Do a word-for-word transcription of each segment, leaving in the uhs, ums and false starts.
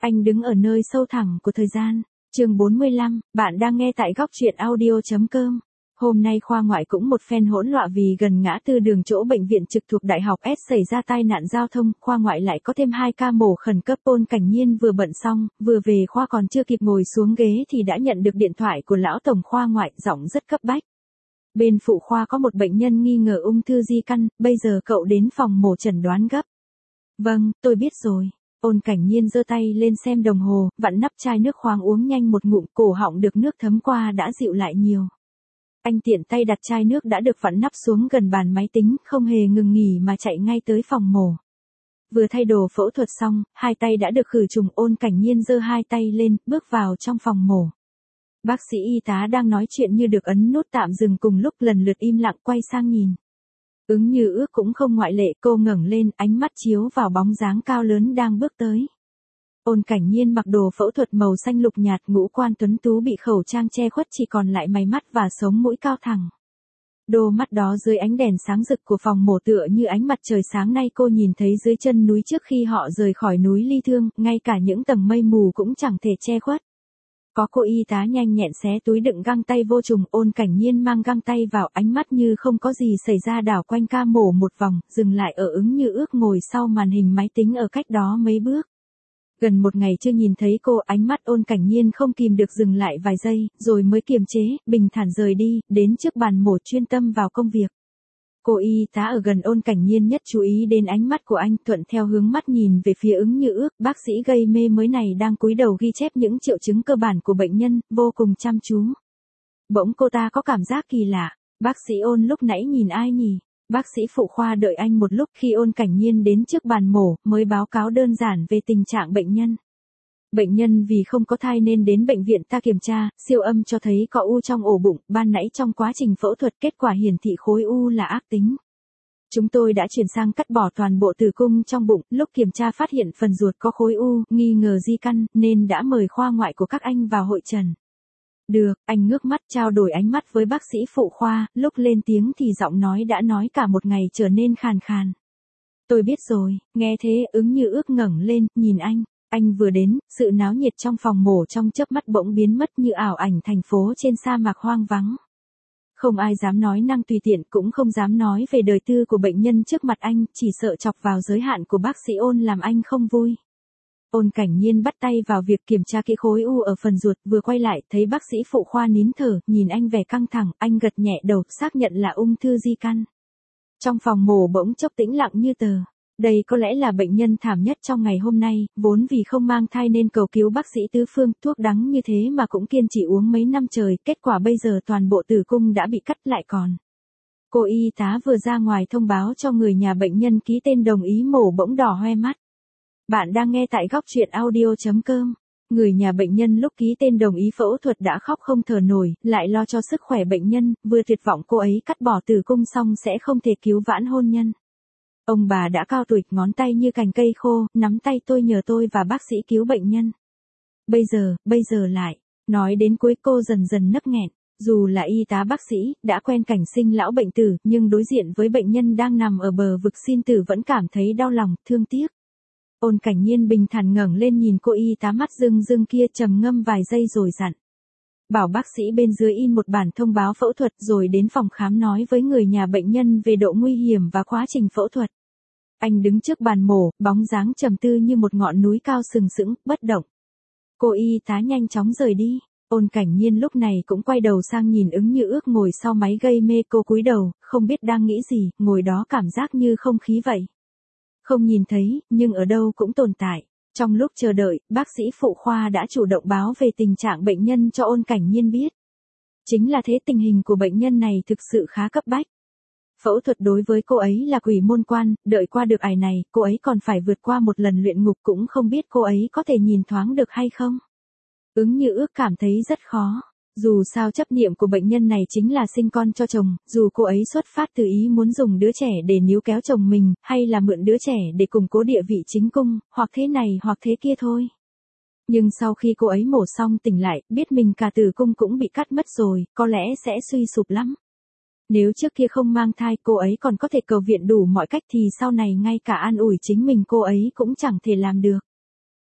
Anh đứng ở nơi sâu thẳm của thời gian. Chương bốn mươi lăm, bạn đang nghe tại góc truyện audio chấm com. Hôm nay khoa ngoại cũng một phen hỗn loạn vì gần ngã tư đường chỗ bệnh viện trực thuộc Đại học S xảy ra tai nạn giao thông, khoa ngoại lại có thêm hai ca mổ khẩn cấp. Ôn Cảnh Nhiên vừa bận xong, vừa về khoa còn chưa kịp ngồi xuống ghế thì đã nhận được điện thoại của lão tổng khoa ngoại, giọng rất cấp bách. Bên phụ khoa có một bệnh nhân nghi ngờ ung thư di căn, bây giờ cậu đến phòng mổ chẩn đoán gấp. Vâng, tôi biết rồi. Ôn Cảnh Nhiên giơ tay lên xem đồng hồ, vặn nắp chai nước khoáng uống nhanh một ngụm, cổ họng được nước thấm qua đã dịu lại nhiều. Anh tiện tay đặt chai nước đã được vặn nắp xuống gần bàn máy tính, không hề ngừng nghỉ mà chạy ngay tới phòng mổ. Vừa thay đồ phẫu thuật xong, hai tay đã được khử trùng. Ôn Cảnh Nhiên giơ hai tay lên, bước vào trong phòng mổ. Bác sĩ y tá đang nói chuyện như được ấn nút tạm dừng cùng lúc lần lượt im lặng quay sang nhìn. Ứng Như Ước cũng không ngoại lệ, cô ngẩng lên, ánh mắt chiếu vào bóng dáng cao lớn đang bước tới. Ôn Cảnh Nhiên mặc đồ phẫu thuật màu xanh lục nhạt, ngũ quan tuấn tú bị khẩu trang che khuất, chỉ còn lại mày mắt và sống mũi cao thẳng. Đôi mắt đó dưới ánh đèn sáng rực của phòng mổ tựa như ánh mặt trời sáng nay cô nhìn thấy dưới chân núi trước khi họ rời khỏi núi Ly Thương, ngay cả những tầng mây mù cũng chẳng thể che khuất. Có cô y tá nhanh nhẹn xé túi đựng găng tay vô trùng. Ôn Cảnh Nhiên mang găng tay vào, ánh mắt như không có gì xảy ra đảo quanh ca mổ một vòng, dừng lại ở Ứng Như Ước ngồi sau màn hình máy tính ở cách đó mấy bước. Gần một ngày chưa nhìn thấy cô, ánh mắt Ôn Cảnh Nhiên không kìm được dừng lại vài giây, rồi mới kiềm chế, bình thản rời đi, đến trước bàn mổ chuyên tâm vào công việc. Cô y tá ở gần Ôn Cảnh Nhiên nhất chú ý đến ánh mắt của anh, thuận theo hướng mắt nhìn về phía Ứng Như Ước. Bác sĩ gây mê mới này đang cúi đầu ghi chép những triệu chứng cơ bản của bệnh nhân, vô cùng chăm chú. Bỗng cô ta có cảm giác kỳ lạ. Bác sĩ Ôn lúc nãy nhìn ai nhỉ? Bác sĩ phụ khoa đợi anh một lúc, khi Ôn Cảnh Nhiên đến trước bàn mổ, mới báo cáo đơn giản về tình trạng bệnh nhân. Bệnh nhân vì không có thai nên đến bệnh viện ta kiểm tra, siêu âm cho thấy có u trong ổ bụng, ban nãy trong quá trình phẫu thuật kết quả hiển thị khối u là ác tính. Chúng tôi đã chuyển sang cắt bỏ toàn bộ tử cung trong bụng, lúc kiểm tra phát hiện phần ruột có khối u, nghi ngờ di căn, nên đã mời khoa ngoại của các anh vào hội trần. Được, anh ngước mắt trao đổi ánh mắt với bác sĩ phụ khoa, lúc lên tiếng thì giọng nói đã nói cả một ngày trở nên khàn khàn. Tôi biết rồi, nghe thế Ứng Như Ước ngẩng lên, nhìn anh. Anh vừa đến, sự náo nhiệt trong phòng mổ trong chớp mắt bỗng biến mất như ảo ảnh thành phố trên sa mạc hoang vắng. Không ai dám nói năng tùy tiện, cũng không dám nói về đời tư của bệnh nhân trước mặt anh, chỉ sợ chọc vào giới hạn của bác sĩ Ôn làm anh không vui. Ôn Cảnh Nhiên bắt tay vào việc kiểm tra kỹ khối u ở phần ruột, vừa quay lại thấy bác sĩ phụ khoa nín thở, nhìn anh vẻ căng thẳng, anh gật nhẹ đầu, xác nhận là ung thư di căn. Trong phòng mổ bỗng chốc tĩnh lặng như tờ. Đây có lẽ là bệnh nhân thảm nhất trong ngày hôm nay, vốn vì không mang thai nên cầu cứu bác sĩ tứ phương, thuốc đắng như thế mà cũng kiên trì uống mấy năm trời, kết quả bây giờ toàn bộ tử cung đã bị cắt lại còn. Cô y tá vừa ra ngoài thông báo cho người nhà bệnh nhân ký tên đồng ý mổ bỗng đỏ hoe mắt. Bạn đang nghe tại góc truyện audio chấm com. Người nhà bệnh nhân lúc ký tên đồng ý phẫu thuật đã khóc không thở nổi, lại lo cho sức khỏe bệnh nhân, vừa tuyệt vọng cô ấy cắt bỏ tử cung xong sẽ không thể cứu vãn hôn nhân. Ông bà đã cao tuổi, ngón tay như cành cây khô, nắm tay tôi nhờ tôi và bác sĩ cứu bệnh nhân. Bây giờ, bây giờ lại, nói đến cuối cô dần dần nấc nghẹn. Dù là y tá bác sĩ, đã quen cảnh sinh lão bệnh tử, nhưng đối diện với bệnh nhân đang nằm ở bờ vực sinh tử vẫn cảm thấy đau lòng, thương tiếc. Ôn Cảnh Nhiên bình thản ngẩng lên nhìn cô y tá mắt rưng rưng kia, trầm ngâm vài giây rồi dặn. Bảo bác sĩ bên dưới in một bản thông báo phẫu thuật rồi đến phòng khám nói với người nhà bệnh nhân về độ nguy hiểm và quá trình phẫu thuật. Anh đứng trước bàn mổ, bóng dáng trầm tư như một ngọn núi cao sừng sững, bất động. Cô y tá nhanh chóng rời đi. Ôn Cảnh Nhiên lúc này cũng quay đầu sang nhìn Ứng Như Ước ngồi sau máy gây mê, cô cúi đầu, không biết đang nghĩ gì, ngồi đó cảm giác như không khí vậy. Không nhìn thấy, nhưng ở đâu cũng tồn tại. Trong lúc chờ đợi, bác sĩ phụ khoa đã chủ động báo về tình trạng bệnh nhân cho Ôn Cảnh Nhiên biết. Chính là thế, tình hình của bệnh nhân này thực sự khá cấp bách. Phẫu thuật đối với cô ấy là quỷ môn quan, đợi qua được ải này, cô ấy còn phải vượt qua một lần luyện ngục, cũng không biết cô ấy có thể nhìn thoáng được hay không. Ứng Như Ước cảm thấy rất khó. Dù sao chấp niệm của bệnh nhân này chính là sinh con cho chồng, dù cô ấy xuất phát từ ý muốn dùng đứa trẻ để níu kéo chồng mình, hay là mượn đứa trẻ để củng cố địa vị chính cung, hoặc thế này hoặc thế kia thôi. Nhưng sau khi cô ấy mổ xong tỉnh lại, biết mình cả tử cung cũng bị cắt mất rồi, có lẽ sẽ suy sụp lắm. Nếu trước kia không mang thai cô ấy còn có thể cầu viện đủ mọi cách thì sau này ngay cả an ủi chính mình cô ấy cũng chẳng thể làm được.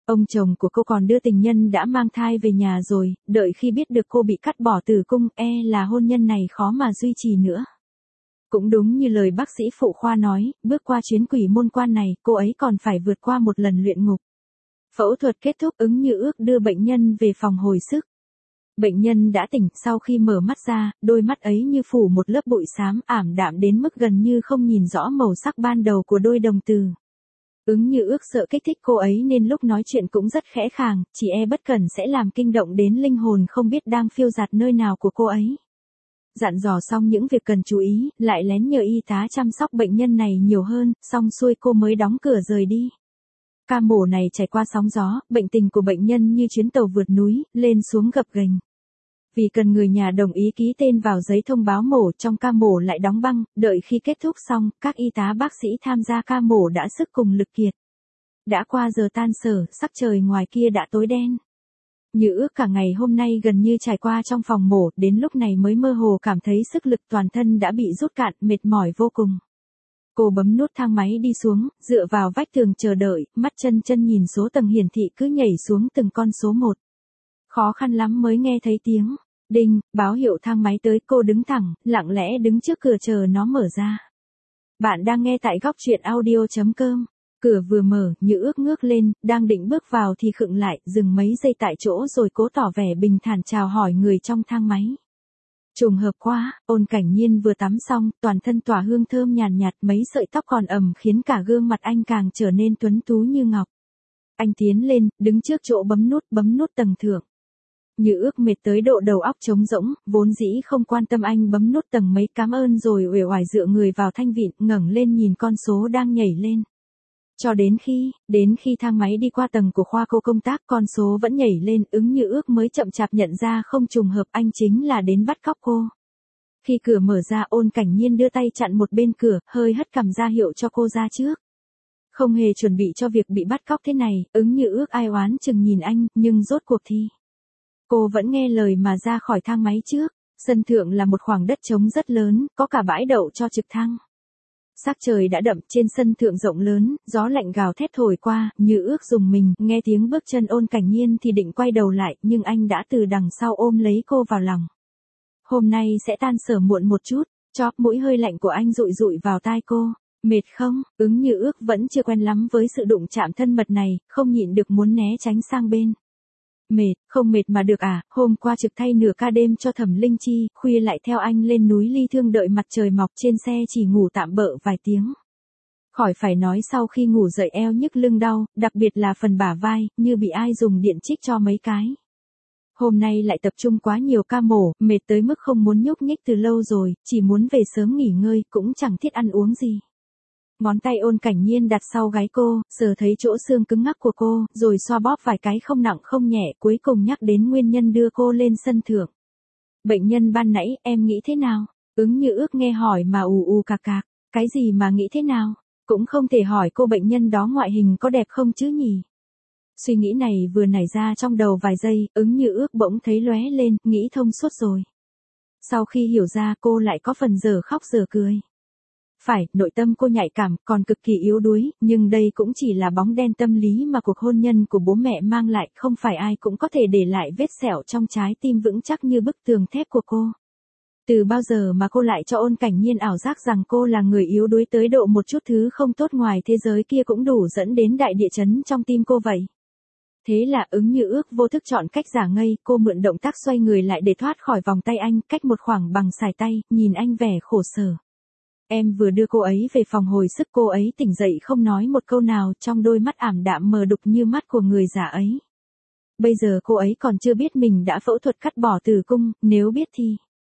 Ông chồng của cô còn đưa tình nhân đã mang thai về nhà rồi, đợi khi biết được cô bị cắt bỏ tử cung, e là hôn nhân này khó mà duy trì nữa. Cũng đúng như lời bác sĩ phụ khoa nói, bước qua chuyến quỷ môn quan này, cô ấy còn phải vượt qua một lần luyện ngục. Phẫu thuật kết thúc, Ứng Như Ước đưa bệnh nhân về phòng hồi sức. Bệnh nhân đã tỉnh, sau khi mở mắt ra, đôi mắt ấy như phủ một lớp bụi xám ảm đạm đến mức gần như không nhìn rõ màu sắc ban đầu của đôi đồng tử. Ứng Như Ước sợ kích thích cô ấy nên lúc nói chuyện cũng rất khẽ khàng, chỉ e bất cẩn sẽ làm kinh động đến linh hồn không biết đang phiêu dạt nơi nào của cô ấy. Dặn dò xong những việc cần chú ý, lại lén nhờ y tá chăm sóc bệnh nhân này nhiều hơn, xong xuôi cô mới đóng cửa rời đi. Ca mổ này trải qua sóng gió, bệnh tình của bệnh nhân như chuyến tàu vượt núi, lên xuống gập ghềnh. Vì cần người nhà đồng ý ký tên vào giấy thông báo mổ, trong ca mổ lại đóng băng, đợi khi kết thúc xong, các y tá bác sĩ tham gia ca mổ đã sức cùng lực kiệt. Đã qua giờ tan sở, sắc trời ngoài kia đã tối đen. Như Ước cả ngày hôm nay gần như trải qua trong phòng mổ, đến lúc này mới mơ hồ cảm thấy sức lực toàn thân đã bị rút cạn, mệt mỏi vô cùng. Cô bấm nút thang máy đi xuống, dựa vào vách tường chờ đợi, mắt chân chân nhìn số tầng hiển thị cứ nhảy xuống từng con số một. Khó khăn lắm mới nghe thấy tiếng đinh, báo hiệu thang máy tới, cô đứng thẳng, lặng lẽ đứng trước cửa chờ nó mở ra. Bạn đang nghe tại góc truyện audio chấm com. Cửa vừa mở, Như Ước ngước lên, đang định bước vào thì khựng lại, dừng mấy giây tại chỗ rồi cố tỏ vẻ bình thản chào hỏi người trong thang máy. Trùng hợp quá, Ôn Cảnh Nhiên vừa tắm xong, toàn thân tỏa hương thơm nhàn nhạt, mấy sợi tóc còn ẩm khiến cả gương mặt anh càng trở nên tuấn tú như ngọc. Anh tiến lên, đứng trước chỗ bấm nút, bấm nút tầng thượng. Như Ước mệt tới độ đầu óc trống rỗng, vốn dĩ không quan tâm anh bấm nút tầng mấy, cảm ơn rồi uể oải dựa người vào thanh vịn, ngẩng lên nhìn con số đang nhảy lên. Cho đến khi, đến khi thang máy đi qua tầng của khoa cô công tác, con số vẫn nhảy lên, Ứng Như Ước mới chậm chạp nhận ra không trùng hợp anh chính là đến bắt cóc cô. Khi cửa mở ra, Ôn Cảnh Nhiên đưa tay chặn một bên cửa, hơi hất cằm ra hiệu cho cô ra trước. Không hề chuẩn bị cho việc bị bắt cóc thế này, Ứng Như Ước ai oán chừng nhìn anh, nhưng rốt cuộc thì cô vẫn nghe lời mà ra khỏi thang máy trước. Sân thượng là một khoảng đất trống rất lớn, có cả bãi đậu cho trực thăng. Sắc trời đã đậm, trên sân thượng rộng lớn, gió lạnh gào thét thổi qua, Như Ước rùng mình, nghe tiếng bước chân Ôn Cảnh Nhiên thì định quay đầu lại, nhưng anh đã từ đằng sau ôm lấy cô vào lòng. Hôm nay sẽ tan sở muộn một chút, chóp mũi hơi lạnh của anh dụi dụi vào tai cô. Mệt không? Ứng Như Ước vẫn chưa quen lắm với sự đụng chạm thân mật này, không nhịn được muốn né tránh sang bên. Mệt, không mệt mà được à, hôm qua trực thay nửa ca đêm cho Thẩm Linh Chi, khuya lại theo anh lên núi Ly Thương đợi mặt trời mọc, trên xe chỉ ngủ tạm bợ vài tiếng. Khỏi phải nói sau khi ngủ dậy eo nhức lưng đau, đặc biệt là phần bả vai, như bị ai dùng điện chích cho mấy cái. Hôm nay lại tập trung quá nhiều ca mổ, mệt tới mức không muốn nhúc nhích từ lâu rồi, chỉ muốn về sớm nghỉ ngơi, cũng chẳng thiết ăn uống gì. Ngón tay Ôn Cảnh Nhiên đặt sau gáy cô, sờ thấy chỗ xương cứng ngắc của cô, rồi xoa bóp vài cái không nặng không nhẹ, cuối cùng nhắc đến nguyên nhân đưa cô lên sân thượng. Bệnh nhân ban nãy, em nghĩ thế nào? Ứng Như Ước nghe hỏi mà ù ù cạc cạc, cái gì mà nghĩ thế nào? Cũng không thể hỏi cô bệnh nhân đó ngoại hình có đẹp không chứ nhỉ? Suy nghĩ này vừa nảy ra trong đầu vài giây, Ứng Như Ước bỗng thấy lóe lên, nghĩ thông suốt rồi. Sau khi hiểu ra, cô lại có phần giờ khóc giờ cười. Phải, nội tâm cô nhạy cảm, còn cực kỳ yếu đuối, nhưng đây cũng chỉ là bóng đen tâm lý mà cuộc hôn nhân của bố mẹ mang lại, không phải ai cũng có thể để lại vết sẹo trong trái tim vững chắc như bức tường thép của cô. Từ bao giờ mà cô lại cho Ôn Cảnh Nhiên ảo giác rằng cô là người yếu đuối tới độ một chút thứ không tốt ngoài thế giới kia cũng đủ dẫn đến đại địa chấn trong tim cô vậy? Thế là Ứng Như Ước vô thức chọn cách giả ngây, cô mượn động tác xoay người lại để thoát khỏi vòng tay anh, cách một khoảng bằng sải tay, nhìn anh vẻ khổ sở. Em vừa đưa cô ấy về phòng hồi sức, cô ấy tỉnh dậy không nói một câu nào, trong đôi mắt ảm đạm mờ đục như mắt của người già ấy. Bây giờ cô ấy còn chưa biết mình đã phẫu thuật cắt bỏ tử cung, nếu biết thì...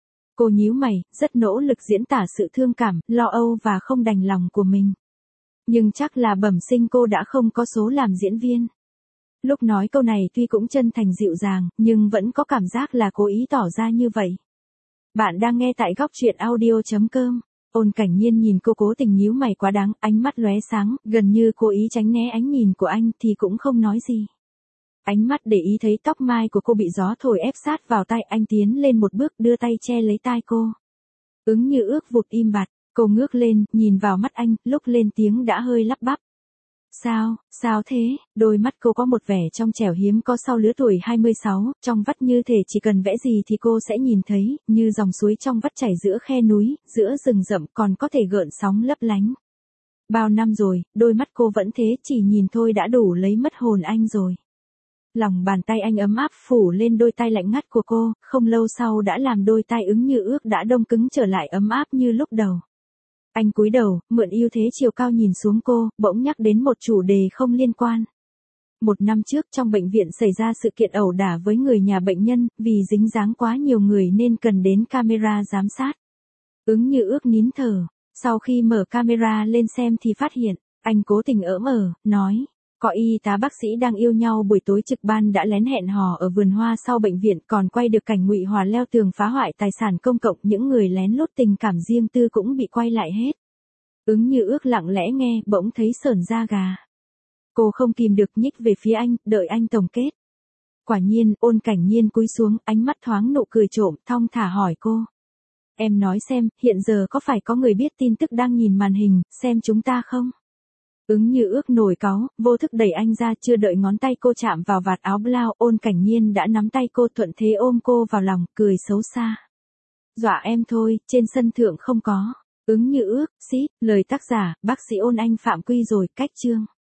Cô nhíu mày, rất nỗ lực diễn tả sự thương cảm, lo âu và không đành lòng của mình. Nhưng chắc là bẩm sinh cô đã không có số làm diễn viên. Lúc nói câu này tuy cũng chân thành dịu dàng, nhưng vẫn có cảm giác là cố ý tỏ ra như vậy. Bạn đang nghe tại góc truyện audio chấm com. Ôn Cảnh Nhiên nhìn cô cố tình nhíu mày quá đáng, ánh mắt lóe sáng, gần như cố ý tránh né ánh nhìn của anh thì cũng không nói gì. Ánh mắt để ý thấy tóc mai của cô bị gió thổi ép sát vào tai, anh tiến lên một bước đưa tay che lấy tai cô. Ứng Như Ước vụt im bặt, cô ngước lên, nhìn vào mắt anh, lúc lên tiếng đã hơi lắp bắp. Sao, sao thế? Đôi mắt cô có một vẻ trong trẻo hiếm có sau lứa tuổi hai mươi sáu, trong vắt như thể chỉ cần vẽ gì thì cô sẽ nhìn thấy, như dòng suối trong vắt chảy giữa khe núi, giữa rừng rậm còn có thể gợn sóng lấp lánh. Bao năm rồi, đôi mắt cô vẫn thế, chỉ nhìn thôi đã đủ lấy mất hồn anh rồi. Lòng bàn tay anh ấm áp phủ lên đôi tay lạnh ngắt của cô, không lâu sau đã làm đôi tay Ứng Như Ước đã đông cứng trở lại ấm áp như lúc đầu. Anh cúi đầu, mượn ưu thế chiều cao nhìn xuống cô, bỗng nhắc đến một chủ đề không liên quan. Một năm trước trong bệnh viện xảy ra sự kiện ẩu đả với người nhà bệnh nhân, vì dính dáng quá nhiều người nên cần đến camera giám sát. Ứng Như Ước nín thở, sau khi mở camera lên xem thì phát hiện, anh cố tình ỡm ờ, nói, có y tá bác sĩ đang yêu nhau buổi tối trực ban đã lén hẹn hò ở vườn hoa sau bệnh viện, còn quay được cảnh Ngụy Hòa leo tường phá hoại tài sản công cộng, những người lén lút tình cảm riêng tư cũng bị quay lại hết. Ứng Như Ước lặng lẽ nghe, bỗng thấy sởn da gà. Cô không kìm được nhích về phía anh, đợi anh tổng kết. Quả nhiên, Ôn Cảnh Nhiên cúi xuống, ánh mắt thoáng nụ cười trộm, thong thả hỏi cô. Em nói xem, hiện giờ có phải có người biết tin tức đang nhìn màn hình, xem chúng ta không? Ứng Như Ước nổi cáu, vô thức đẩy anh ra, chưa đợi ngón tay cô chạm vào vạt áo blau, Ôn Cảnh Nhiên đã nắm tay cô thuận thế ôm cô vào lòng, cười xấu xa. Dọa em thôi, trên sân thượng không có. Ứng Như Ước, xít, lời tác giả, bác sĩ Ôn Anh Phạm Quy rồi, cách chương.